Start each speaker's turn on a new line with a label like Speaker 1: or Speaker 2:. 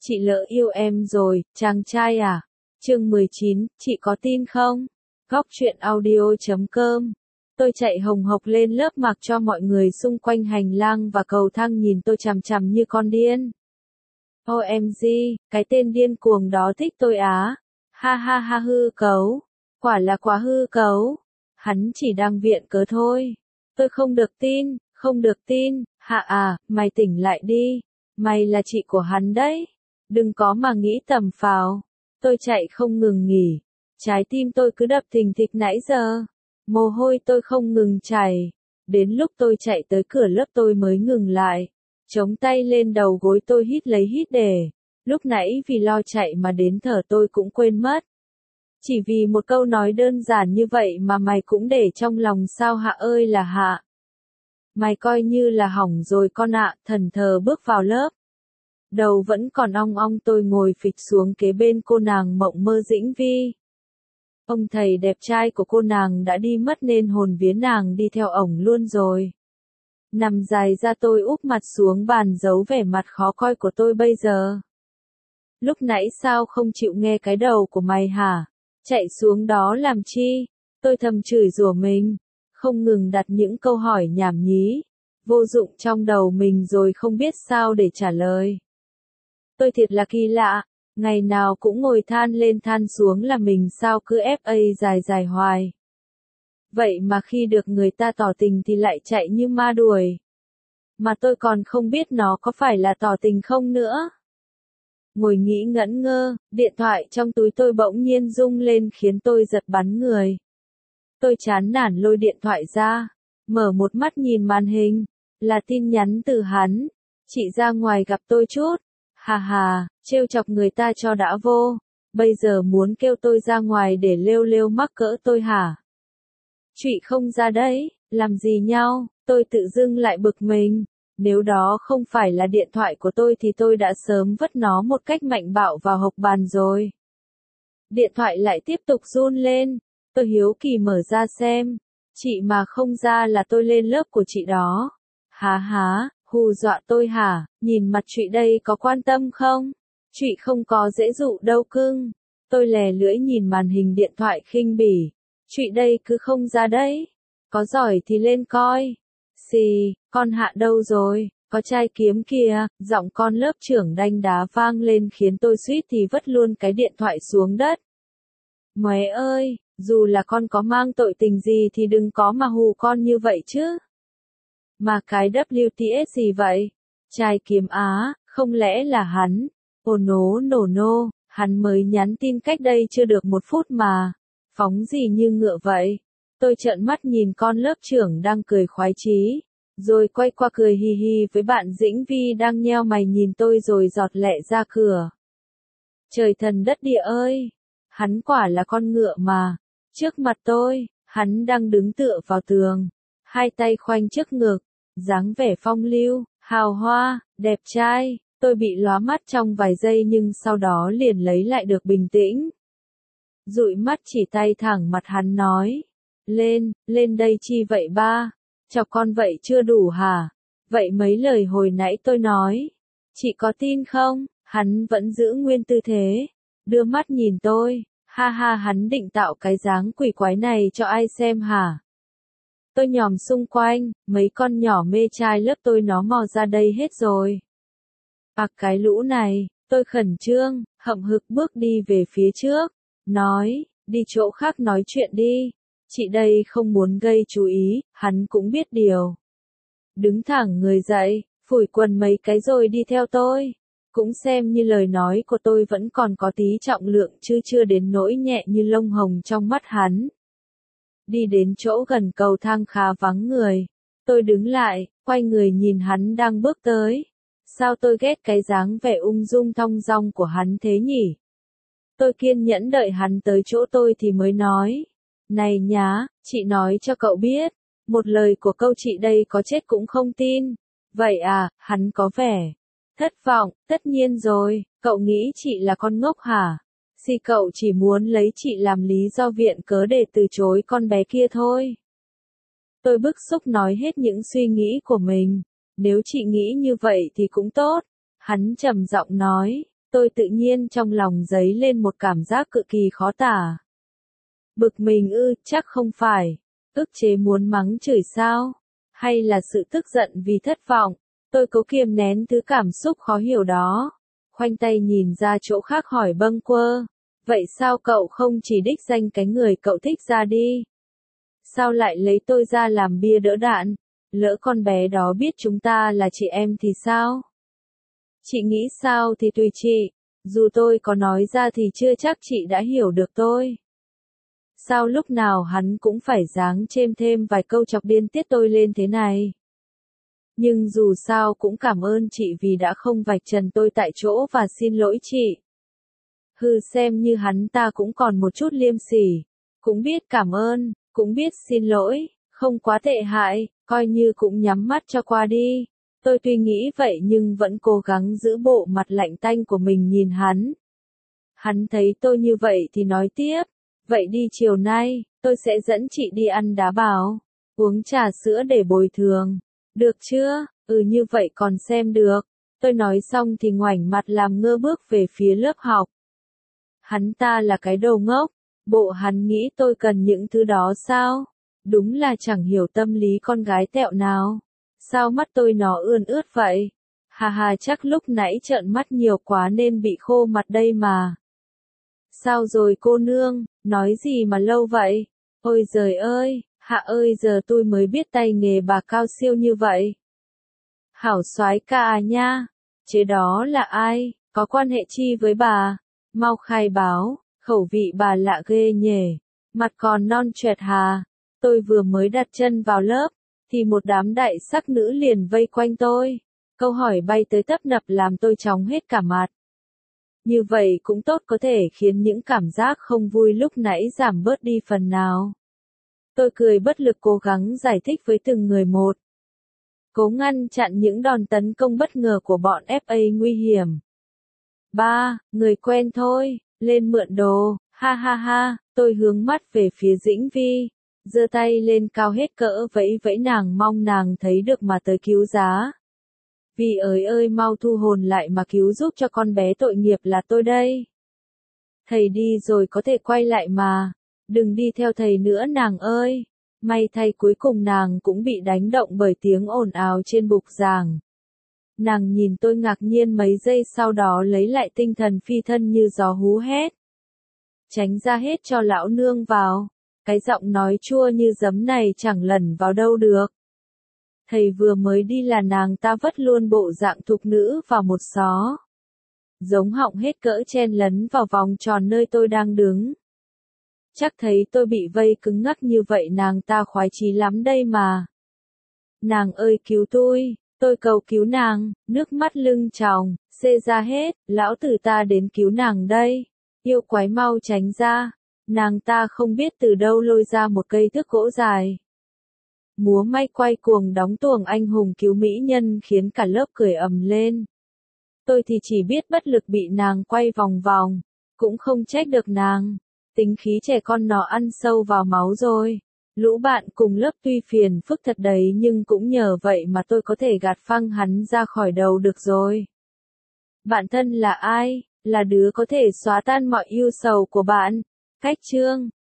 Speaker 1: Chị lỡ yêu em rồi, chàng trai à? Chương 19, chị có tin không? Góc truyện audio.com. Tôi chạy hồng hộc lên lớp mặc cho mọi người xung quanh hành lang và cầu thang nhìn tôi chằm chằm như con điên. OMG, cái tên điên cuồng đó thích tôi á. Ha ha ha, hư cấu. Quả là quá hư cấu. Hắn chỉ đang viện cớ thôi. Tôi không được tin, không được tin. Hạ à, mày tỉnh lại đi. Mày là chị của hắn đấy. Đừng có mà nghĩ tầm phào. Tôi chạy không ngừng nghỉ. Trái tim tôi cứ đập thình thịch nãy giờ. Mồ hôi tôi không ngừng chảy. Đến lúc tôi chạy tới cửa lớp tôi mới ngừng lại. Chống tay lên đầu gối tôi hít lấy hít để. Lúc nãy vì lo chạy mà đến thở tôi cũng quên mất. Chỉ vì một câu nói đơn giản như vậy mà mày cũng để trong lòng sao Hạ ơi là Hạ. Mày coi như là hỏng rồi con ạ, thần thờ bước vào lớp. Đầu vẫn còn ong ong tôi ngồi phịch xuống kế bên cô nàng Mộng Mơ Dĩnh Vi. Ông thầy đẹp trai của cô nàng đã đi mất nên hồn vía nàng đi theo ổng luôn rồi. Nằm dài ra tôi úp mặt xuống bàn giấu vẻ mặt khó coi của tôi bây giờ. Lúc nãy sao không chịu nghe cái đầu của mày hả? Chạy xuống đó làm chi? Tôi thầm chửi rủa mình, không ngừng đặt những câu hỏi nhảm nhí, vô dụng trong đầu mình rồi không biết sao để trả lời. Tôi thiệt là kỳ lạ, ngày nào cũng ngồi than lên than xuống là mình sao cứ FA dài dài hoài. Vậy mà khi được người ta tỏ tình thì lại chạy như ma đuổi. Mà tôi còn không biết nó có phải là tỏ tình không nữa. Ngồi nghĩ ngẩn ngơ, điện thoại trong túi tôi bỗng nhiên rung lên khiến tôi giật bắn người. Tôi chán nản lôi điện thoại ra, mở một mắt nhìn màn hình, là tin nhắn từ hắn. Chị ra ngoài gặp tôi chút. Hà hà, trêu chọc người ta cho đã vô. Bây giờ muốn kêu tôi ra ngoài để lêu lêu mắc cỡ tôi hả? Chị không ra đấy, làm gì nhau? Tôi tự dưng lại bực mình. Nếu đó không phải là điện thoại của tôi thì tôi đã sớm vứt nó một cách mạnh bạo vào hộc bàn rồi. Điện thoại lại tiếp tục run lên. Tôi hiếu kỳ mở ra xem. Chị mà không ra là tôi lên lớp của chị đó. Há há, hù dọa tôi hả? Nhìn mặt chị đây có quan tâm không? Chị không có dễ dụ đâu cưng. Tôi lè lưỡi nhìn màn hình điện thoại khinh bỉ. Chị đây cứ không ra đấy. Có giỏi thì lên coi. Xì, con Hạ đâu rồi? Có trai kiếm kìa. Giọng con lớp trưởng đanh đá vang lên khiến tôi suýt thì vứt luôn cái điện thoại xuống đất. Mẹ ơi, dù là con có mang tội tình gì thì đừng có mà hù con như vậy chứ. Mà cái WTS gì vậy? Trai kiếm á, không lẽ là hắn? Ồ nổ, hắn mới nhắn tin cách đây chưa được 1 phút mà. Phóng gì như ngựa vậy? Tôi trợn mắt nhìn con lớp trưởng đang cười khoái chí, rồi quay qua cười hi hi với bạn Dĩnh Vi đang nheo mày nhìn tôi rồi giọt lệ ra cửa. Trời thần đất địa ơi! Hắn quả là con ngựa mà. Trước mặt tôi, hắn đang đứng tựa vào tường, hai tay khoanh trước ngực, dáng vẻ phong lưu, hào hoa, đẹp trai. Tôi bị lóa mắt trong vài giây nhưng sau đó liền lấy lại được bình tĩnh. Dụi mắt chỉ tay thẳng mặt hắn nói. Lên đây chi vậy ba? Chọc con vậy chưa đủ hả? Vậy mấy lời hồi nãy tôi nói, chị có tin không? Hắn vẫn giữ nguyên tư thế, đưa mắt nhìn tôi. Ha ha, hắn định tạo cái dáng quỷ quái này cho ai xem hả? Tôi nhòm xung quanh, mấy con nhỏ mê trai lớp tôi nó mò ra đây hết rồi. Cái lũ này, tôi khẩn trương, hậm hực bước đi về phía trước, nói, đi chỗ khác nói chuyện đi. Chị đây không muốn gây chú ý, hắn cũng biết điều. Đứng thẳng người dậy, phủi quần mấy cái rồi đi theo tôi. Cũng xem như lời nói của tôi vẫn còn có tí trọng lượng chứ chưa đến nỗi nhẹ như lông hồng trong mắt hắn. Đi đến chỗ gần cầu thang khá vắng người. Tôi đứng lại, quay người nhìn hắn đang bước tới. Sao tôi ghét cái dáng vẻ ung dung thong dong của hắn thế nhỉ? Tôi kiên nhẫn đợi hắn tới chỗ tôi thì mới nói. Này nhá, chị nói cho cậu biết. Một lời của câu chị đây có chết cũng không tin. Vậy à, hắn có vẻ thất vọng. Tất nhiên rồi, cậu nghĩ chị là con ngốc hả? Cậu chỉ muốn lấy chị làm lý do viện cớ để từ chối con bé kia thôi. Tôi bức xúc nói hết những suy nghĩ của mình. Nếu chị nghĩ như vậy thì cũng tốt. Hắn trầm giọng nói. Tôi tự nhiên trong lòng dấy lên một cảm giác cực kỳ khó tả. Bực mình chắc không phải. Ức chế muốn mắng chửi sao? Hay là sự tức giận vì thất vọng? Tôi cố kiềm nén thứ cảm xúc khó hiểu đó. Khoanh tay nhìn ra chỗ khác hỏi bâng quơ. Vậy sao cậu không chỉ đích danh cái người cậu thích ra đi? Sao lại lấy tôi ra làm bia đỡ đạn? Lỡ con bé đó biết chúng ta là chị em thì sao? Chị nghĩ sao thì tùy chị. Dù tôi có nói ra thì chưa chắc chị đã hiểu được tôi. Sao lúc nào hắn cũng phải giáng chêm thêm vài câu chọc điên tiết tôi lên thế này? Nhưng dù sao cũng cảm ơn chị vì đã không vạch trần tôi tại chỗ và xin lỗi chị. Xem như hắn ta cũng còn một chút liêm sỉ. Cũng biết cảm ơn, cũng biết xin lỗi, không quá tệ hại, coi như cũng nhắm mắt cho qua đi. Tôi tuy nghĩ vậy nhưng vẫn cố gắng giữ bộ mặt lạnh tanh của mình nhìn hắn. Hắn thấy tôi như vậy thì nói tiếp. Vậy đi chiều nay, tôi sẽ dẫn chị đi ăn đá bào, uống trà sữa để bồi thường. Được chưa? Như vậy còn xem được. Tôi nói xong thì ngoảnh mặt làm ngơ bước về phía lớp học. Hắn ta là cái đồ ngốc. Bộ hắn nghĩ tôi cần những thứ đó sao? Đúng là chẳng hiểu tâm lý con gái tẹo nào. Sao mắt tôi nó ươn ướt vậy? Hà chắc lúc nãy trợn mắt nhiều quá nên bị khô mặt đây mà. Sao rồi cô nương, nói gì mà lâu vậy? Ôi giời ơi, Hạ ơi giờ tôi mới biết tay nghề bà cao siêu như vậy. Hảo soái ca à nha, chế đó là ai, có quan hệ chi với bà? Mau khai báo, khẩu vị bà lạ ghê nhỉ, mặt còn non choẹt hà. Tôi vừa mới đặt chân vào lớp, thì một đám đại sắc nữ liền vây quanh tôi. Câu hỏi bay tới tấp nập làm tôi chóng hết cả mặt. Như vậy cũng tốt có thể khiến những cảm giác không vui lúc nãy giảm bớt đi phần nào. Tôi cười bất lực cố gắng giải thích với từng người một. Cố ngăn chặn những đòn tấn công bất ngờ của bọn FA nguy hiểm. Người quen thôi, lên mượn đồ, ha, tôi hướng mắt về phía Dĩnh Vi, giơ tay lên cao hết cỡ vẫy vẫy nàng mong nàng thấy được mà tới cứu giá. Vi ơi mau thu hồn lại mà cứu giúp cho con bé tội nghiệp là tôi đây. Thầy đi rồi có thể quay lại mà, đừng đi theo thầy nữa nàng ơi. May thay cuối cùng nàng cũng bị đánh động bởi tiếng ồn ào trên bục giảng. Nàng nhìn tôi ngạc nhiên mấy giây sau đó lấy lại tinh thần phi thân như gió hú hét. Tránh ra hết cho lão nương vào, cái giọng nói chua như giấm này chẳng lẩn vào đâu được. Thầy vừa mới đi là nàng ta vất luôn bộ dạng thục nữ vào một xó. Giống họng hết cỡ chen lấn vào vòng tròn nơi tôi đang đứng. Chắc thấy tôi bị vây cứng ngắc như vậy nàng ta khoái chí lắm đây mà. Nàng ơi cứu tôi cầu cứu nàng, nước mắt lưng tròng, xê ra hết, lão tử ta đến cứu nàng đây. Yêu quái mau tránh ra, nàng ta không biết từ đâu lôi ra một cây thước gỗ dài. Múa may quay cuồng đóng tuồng anh hùng cứu mỹ nhân khiến cả lớp cười ầm lên. Tôi thì chỉ biết bất lực bị nàng quay vòng vòng, cũng không trách được nàng. Tính khí trẻ con nó ăn sâu vào máu rồi. Lũ bạn cùng lớp tuy phiền phức thật đấy nhưng cũng nhờ vậy mà tôi có thể gạt phăng hắn ra khỏi đầu được rồi. Bạn thân là ai? Là đứa có thể xóa tan mọi ưu sầu của bạn. Cách chương